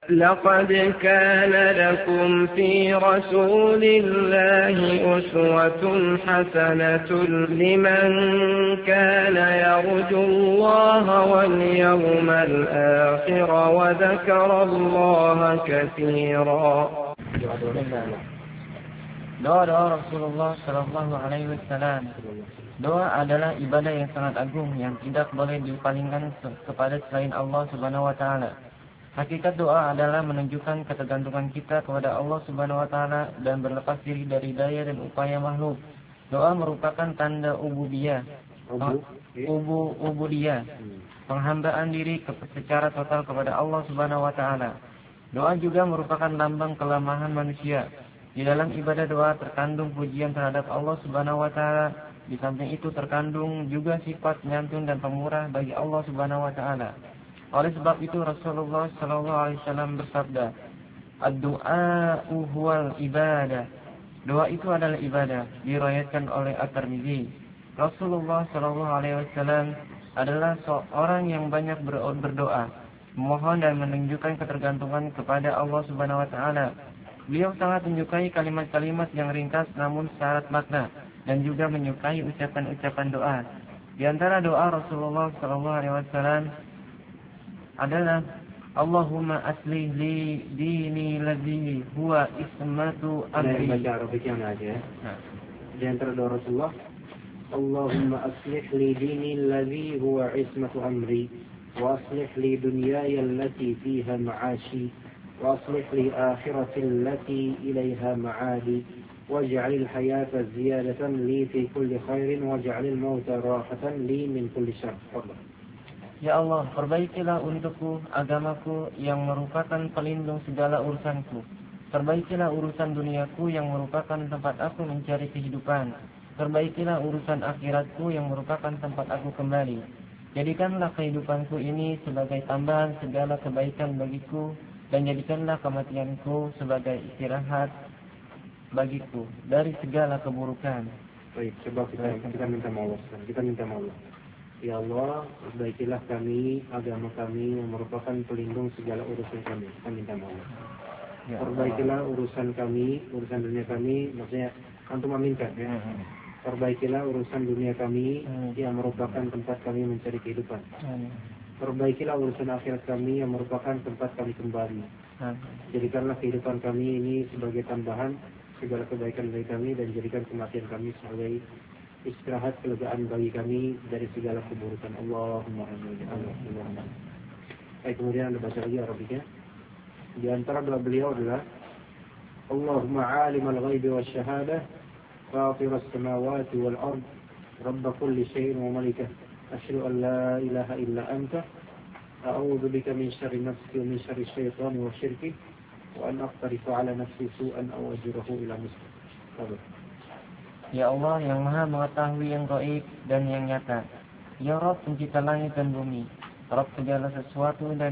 لقد كان لكم في رسول الله أسوة حسنة لمن كان يرجو الله واليوم الآخر وذكر الله كثيرا. Doa-doa Rasulullah Shallallahu Alaihi Wasallam. Doa adalah ibadah yang sangat agung yang tidak boleh dipalingkan kepada selain Allah Subhanahu Wa Taala. Hakikat doa adalah menunjukkan ketergantungan kita kepada Allah Subhanahu Wa Taala dan berlepas diri dari daya dan upaya makhluk. Doa merupakan tanda ubudiyah, penghambaan diri secara total kepada Allah Subhanahu Wa Taala. Doa juga merupakan lambang kelemahan manusia. Di dalam ibadah doa terkandung pujian terhadap Allah Subhanahu Wa Taala. Di samping itu terkandung juga sifat penyantun dan pemurah bagi Allah Subhanahu Wa Taala. Oleh sebab itu Rasulullah Sallallahu Alaihi Wasallam bersabda, "Ad-du'a'u huwal ibadah." Doa itu adalah ibadah. Diriwayatkan oleh At-Tirmidzi. Rasulullah Sallallahu Alaihi Wasallam adalah seorang yang banyak berdoa, memohon dan menunjukkan ketergantungan kepada Allah Subhanahu Wa Taala. Beliau sangat menyukai kalimat-kalimat yang ringkas namun syarat makna dan juga menyukai ucapan-ucapan doa. Di antara doa Rasulullah Sallallahu Alaihi Wasallam adalah Allahumma aslih li dini ladzi huwa ismatu amri. Di antara doa Rasulullah, Allahumma aslih li dini ladzi huwa ismatu amri wa aslih li dunyaya allati fiha ma'ashi wa aslih li akhirati allati ilaiha ma'adi waj'alil hayata ziyadatan li fi kulli khairin waj'alil mauta rahatan li min kulli syarr. Ya Allah, perbaikilah untukku agamaku yang merupakan pelindung segala urusanku. Perbaikilah urusan duniaku yang merupakan tempat aku mencari kehidupan. Perbaikilah urusan akhiratku yang merupakan tempat aku kembali. Jadikanlah kehidupanku ini sebagai tambahan segala kebaikan bagiku, dan jadikanlah kematianku sebagai istirahat bagiku dari segala keburukan. Baik, coba kita minta maaf. Kita minta maaf. Ya Allah, perbaikilah kami, agama kami yang merupakan pelindung segala urusan kami. Kita minta maaf. Ya, perbaikilah urusan kami, urusan dunia kami, maksudnya antum meminta ya. Perbaikilah urusan dunia kami yang merupakan tempat kami mencari kehidupan. Perbaikilah urusan akhirat kami yang merupakan tempat kami kembali. Jadikanlah kehidupan kami ini sebagai tambahan segala kebaikan bagi kami, dan jadikan kematian kami sebagai istirahat kelegaan bagi kami dari segala keburukan. Allahumma amin. Allahumma. Baik, kemudian Anda baca lagi Arabiknya. Di antara doa beliau adalah Allahumma alimal ghaibi wasyahadah fatiras samawati wal ard rabb kulli syai'in wa malikah asyhadu an la ilaha illa anta a'udzu bika min syarri nafsi wa min syarri syaitani wa syirki wa an aqtarifa ala nafsi su'an aw ajrahu ila muslim. Ya Allah yang maha mengetahui yang gaib dan yang nyata. Ya Rabb pencipta langit dan bumi, Rabb segala sesuatu dan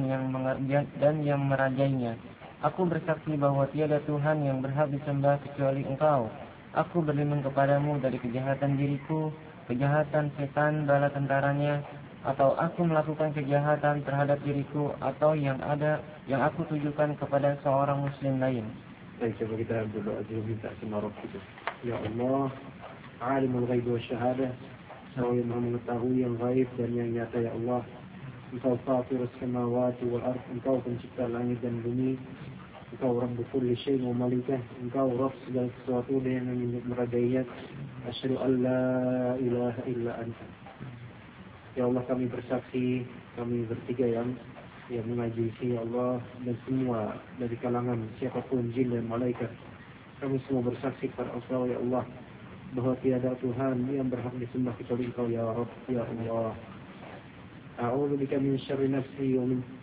yang merajainya. Aku bersaksi bahwa tiada Tuhan yang berhak disembah kecuali Engkau. Aku berlindung kepadamu dari kejahatan diriku, kejahatan setan bala tentaranya, atau aku melakukan kejahatan terhadap diriku atau yang aku tujukan kepada seorang muslim lain. Baik, coba kita berdoa dulu, minta sama Rabb kita. Ya Allah, alimul ghaib wa syahadah, Engkau yang maha mengetahui yang gaib dan yang nyata. Ya Allah, Engkau fatirus samawati wal ard, Engkau pencipta langit dan bumi, Engkau Rabb kulli syai'in wa malikah, Engkau Rabb segala sesuatu dan yang merajainya. Asyhadu an la ilaha illa anta. Ya Allah, kami bersaksi, kami bertiga yang mengaji Ya Allah, dan semua dari kalangan siapapun jin dan malaikat, kami semua bersaksi kepada Engkau ya Allah bahwa tiada Tuhan yang berhak disembah kecuali Engkau ya Rabb ya Allah. A'udzu bika min syarri nafsi wa min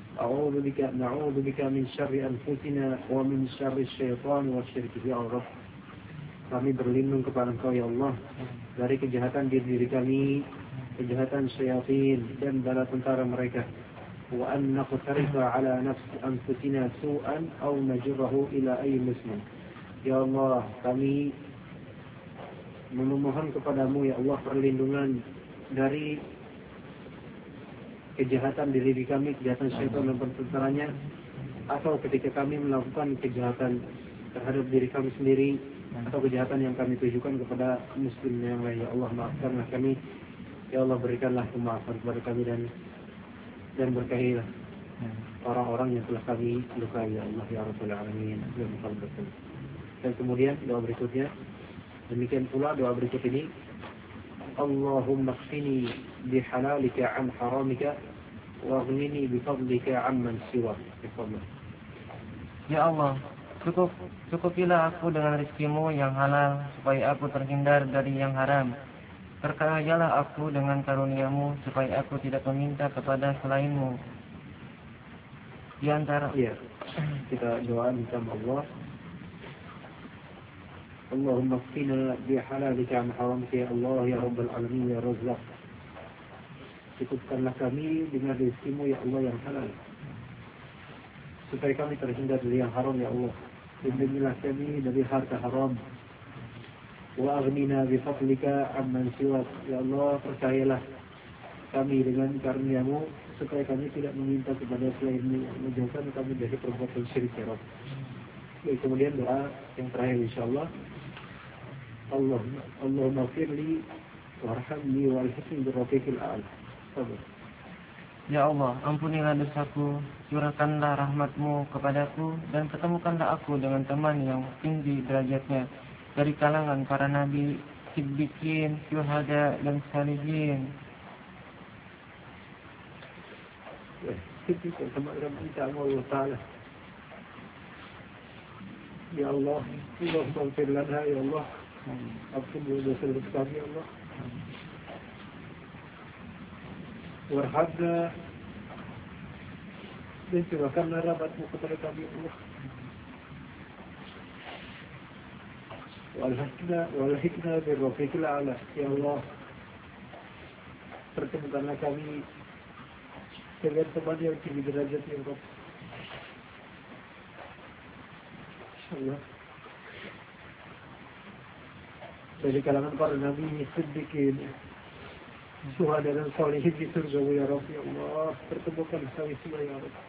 na'udzu bika min syarri anfusina wa min syarri syaitan wa syirki ya Rabb. Kami berlindung kepada Engkau ya Allah dari kejahatan diri kami, kejahatan syaitan dan bala tentara mereka. Wa an naqtarifa ala nafsi anfusina su'an aw najrahu ila ayyi muslim. Ya Allah, kami memohon kepadamu ya Allah perlindungan dari kejahatan diri kami, kejahatan syaitan dan tentaranya, atau ketika kami melakukan kejahatan terhadap diri kami sendiri atau kejahatan yang kami tujukan kepada muslim yang lain, ya Allah maafkanlah kami, ya Allah berikanlah kemaafan kepada kami dan berkahilah orang-orang yang telah kami lukai, ya Allah ya Rabbal Alamin. Dan kemudian doa berikutnya, demikian pula doa berikut ini, Allahumma qini bihalalika an haramika waghnini bifadlika amman siwak. Ya Allah, cukupilah aku dengan rizkimu yang halal supaya aku terhindar dari yang haram. Berkayalah aku dengan karuniamu supaya aku tidak meminta kepada selainmu. Di antara kita doa minta Allah, Allahumma qina bihalalika an haramika ya Allah ya Rabbal Alamin ya Razzaq. Cukupkanlah kami dengan rizkimu ya Allah yang halal supaya kami terhindar dari yang haram ya Allah. Lindungilah kami dari harta haram. Wa aghnina bi fadlika amman siwak. Ya Allah, percayalah kami dengan karuniamu supaya kami tidak meminta kepada selainmu, menjauhkan kami dari perbuatan syirik ya Rabb. Kemudian doa yang terakhir insyaallah, Allahumma firli warhamni walhiqni bi rafiqil a'la. Ya Allah, ampunilah dosaku, curahkanlah rahmatmu kepadaku, dan pertemukanlah aku dengan teman yang tinggi derajatnya dari kalangan para nabi, siddiqin, syuhada, dan salihin. Siddiq sama minta Allah Ta'ala. Ya Allah, Allahumma ighfir lana ya Allah. Ampun dosa-dosa kami ya Allah. Warhamna dan curahkanlah rahmatmu kepada kami Allah. Walhikna birrafiqil a'la. Ya Allah, pertemukanlah kami dengan teman yang tinggi derajat ya Allah. InsyaAllah dari kalangan para nabi, siddiqin, syuhada dan salihin di surga ya Rabb. Ya Allah, pertemukan kami semua ya Rabb.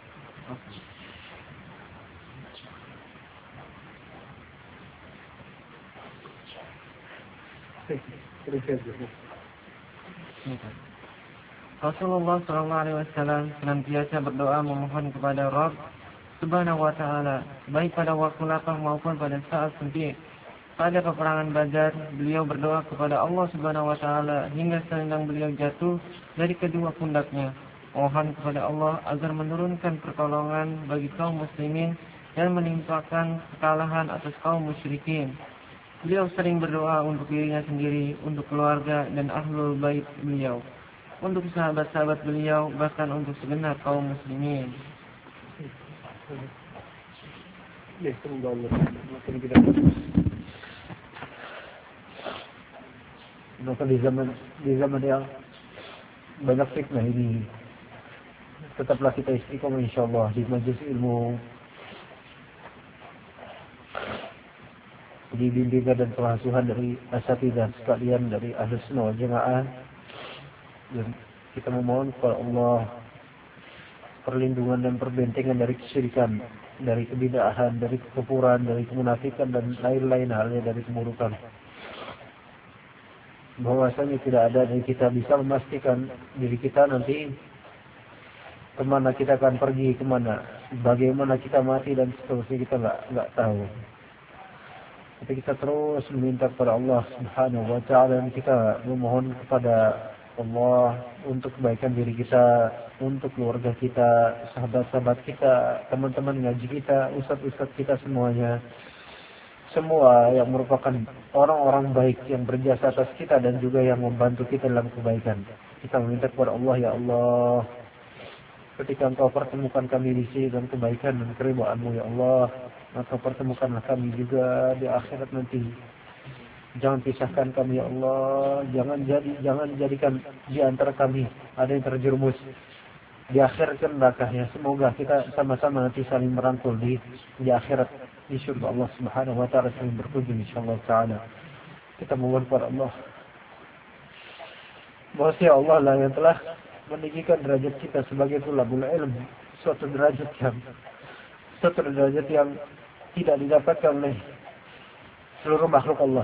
Rasulullah SAW senantiasa berdoa memohon kepada Rabb Subhanahu wa Ta'ala, baik pada waktu lapang maupun pada saat sempit. Pada peperangan Badar, beliau berdoa kepada Allah Subhanahu wa Ta'ala hingga selendang beliau jatuh dari kedua pundaknya. Mohon kepada Allah agar menurunkan pertolongan bagi kaum muslimin dan menimpakan kekalahan atas kaum musyrikin. Beliau sering berdoa untuk dirinya sendiri, untuk keluarga dan ahlul bait beliau, untuk sahabat-sahabat beliau, bahkan untuk segenap kaum muslimin. Ya, semoga Allah makin kita. Maka di zaman yang banyak fitnah ini, tetaplah kita istiqomah insyaallah di majelis ilmu, di bimbingan dan pengasuhan dari asatidzah sekalian dari Ahlus Sunnah wal Jamaah, dan kita memohon kepada Allah perlindungan dan perbentengan dari kesyirikan, dari kebid'ahan, dari kekufuran, dari kemunafikan dan lain-lain halnya dari keburukan. Bahwasanya tidak ada yang kita bisa memastikan diri kita nanti kemana kita akan pergi, kemana, bagaimana kita mati dan seterusnya, kita nggak tahu. Tapi kita terus meminta kepada Allah Subhanahu wa Ta'ala, dan kita memohon kepada Allah untuk kebaikan diri kita, untuk keluarga kita, sahabat-sahabat kita, teman-teman ngaji kita, ustadz-ustadz kita semuanya. Semua yang merupakan orang-orang baik yang berjasa atas kita dan juga yang membantu kita dalam kebaikan. Kita meminta kepada Allah, ya Allah, ketika Engkau pertemukan kami di sini dalam kebaikan dan keridhaan-Mu ya Allah, maka pertemukanlah kami juga di akhirat nanti. Jangan pisahkan kami ya Allah, jangan jadikan di antara kami ada yang terjerumus di akhirat ke neraka ya. Semoga kita sama-sama nanti saling merangkul di akhirat di surga Allah Subhanahu wa Ta'ala saling berkunjung insyaallah taala. Kita mohon kepada Allah bahwa ya Allah lah yang telah meninggikan derajat kita sebagai tulabul ilm, suatu derajat yang satu derajat yang tidak didapatkan oleh seluruh makhluk Allah.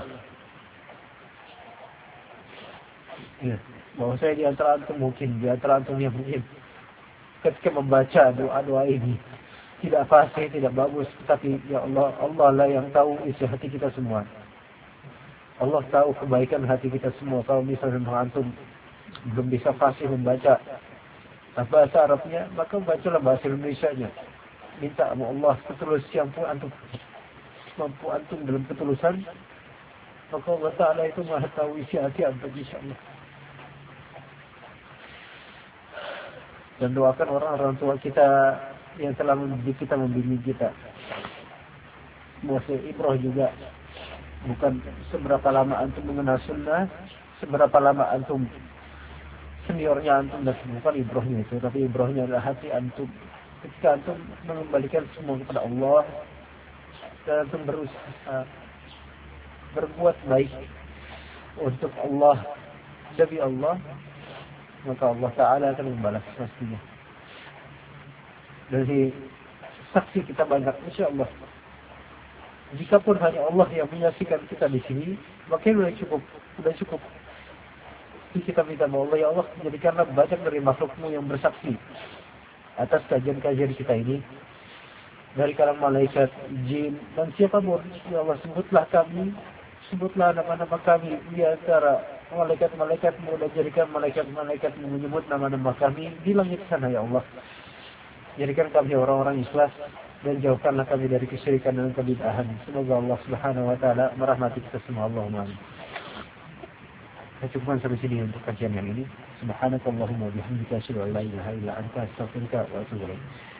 Ya, bahwa saya di antara antum mungkin, di antara antum yang mungkin ketika membaca doa-doa ini tidak fasih, tidak bagus, tapi ya Allah, Allah lah yang tahu isi hati kita semua. Allah tahu kebaikan hati kita semua. Kalau misalnya antum belum bisa fasih membaca bahasa Arabnya, maka bacalah bahasa Indonesianya. Minta sama Allah ketulus yang mampu antum dalam ketulusan, maka Allah Ta'ala itu maha tahu isi hati antum, insyaAllah. Dan doakan orang-orang tua kita yang telah mendidik kita, membimbing kita. Muasa ibrah juga. Bukan seberapa lama antum mengenal sunnah, seberapa lama antum seniornya antum, dan bukan ibrahnya itu, tapi ibrahnya adalah hati antum. Ketika antum mengembalikan semua kepada Allah dan antum berusaha berbuat baik untuk Allah, demi Allah, maka Allah Ta'ala akan membalas pastinya. Dari saksi kita banyak, insyaAllah. Jikapun hanya Allah yang menyaksikan kita di sini, maka sudah cukup. Kita minta sama Allah, ya Allah, jadikanlah banyak dari makhlukmu yang bersaksi atas kajian-kajian kita ini, dari kalangan malaikat, jin, dan siapapun. Ya Allah, sebutlah nama-nama kami di antara malaikat-malaikatmu, dan jadikan malaikat-malaikatmu menyebut nama-nama kami di langit sana, ya Allah. Jadikan kami orang-orang ikhlas, dan jauhkanlah kami dari kesyirikan dan kebid'ahan. Semoga Allah Subhanahu wa Ta'ala merahmati kita semua. Allahumma amin. Saya cukupkan sampai sini untuk kajian yang ini. Subhanakallahumma wa bihamdika asyhadu an la ilaha illa anta astaghfiruka wa atubu ilaik.